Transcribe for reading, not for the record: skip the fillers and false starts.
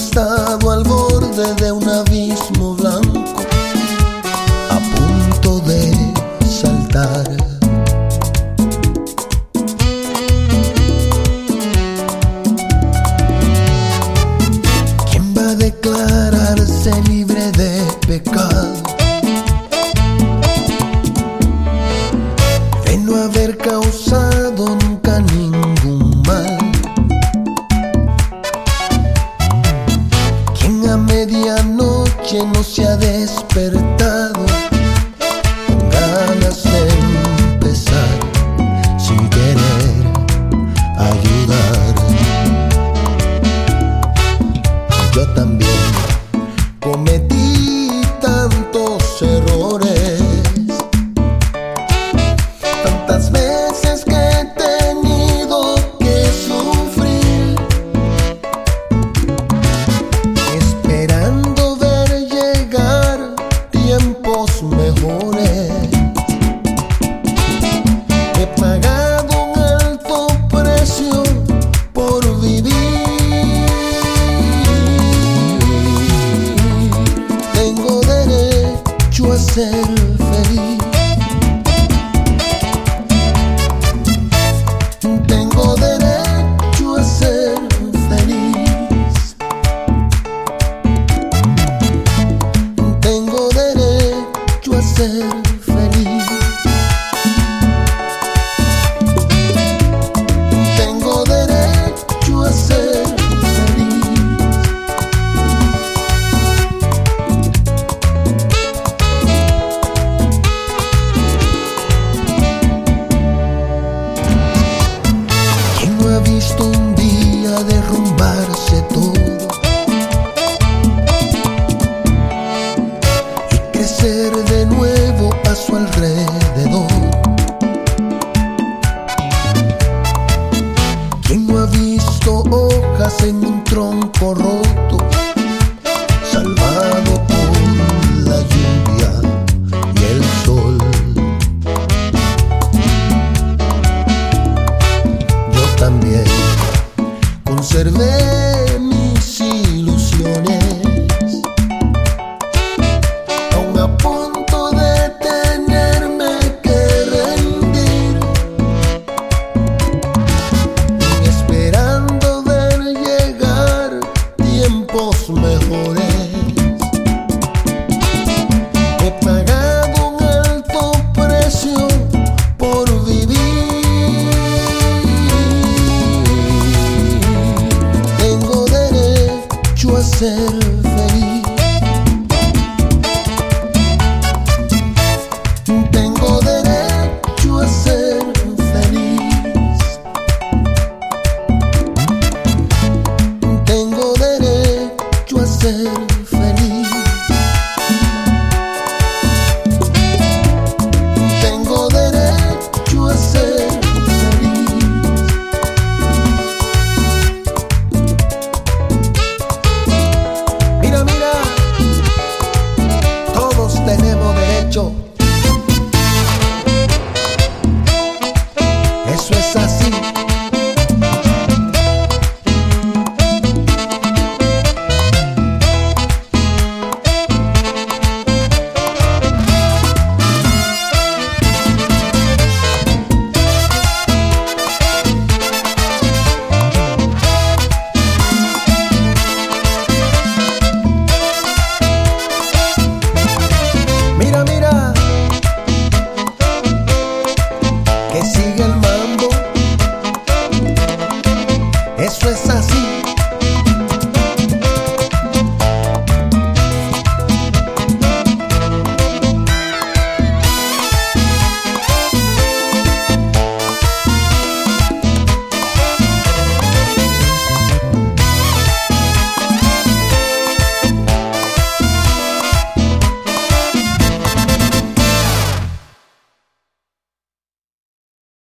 estado al borde de un abismo blanco, a punto de saltar. ¿Quién va a declararse libre de pecado, de no haber causado nunca ningún mal? ¿Quién a medianoche no se ha despertado con ganas de empezar sin querer ayudar? Yo también cometí tantos errores, tantas veces que he tenido que sufrir, esperando ver llegar tiempos mejores. He pagado un alto precio por vivir. Tengo derecho a ser feliz. Tengo derecho a ser feliz. Tengo derecho a ser feliz. Tengo derecho a ser feliz. ¿Quién no ha visto un día derrumbarse todo y crecer de nuevo a su alrededor? ¿Quién no ha visto hojas en un tronco roto, salvado por la lluvia y el sol? Yo también conservé mis ilusiones, aún a punto de tenerme que rendir, esperando ver llegar tiempos mejores. He pagado un alto precio por vivir. Tengo derecho a ser feliz. Tengo derecho a ser feliz. Tengo derecho a ser feliz. Tengo derecho a ser feliz. Mira, mira, todos tenemos derecho. Eso es así. Mira, mira, que sigue el mambo. Eso es así.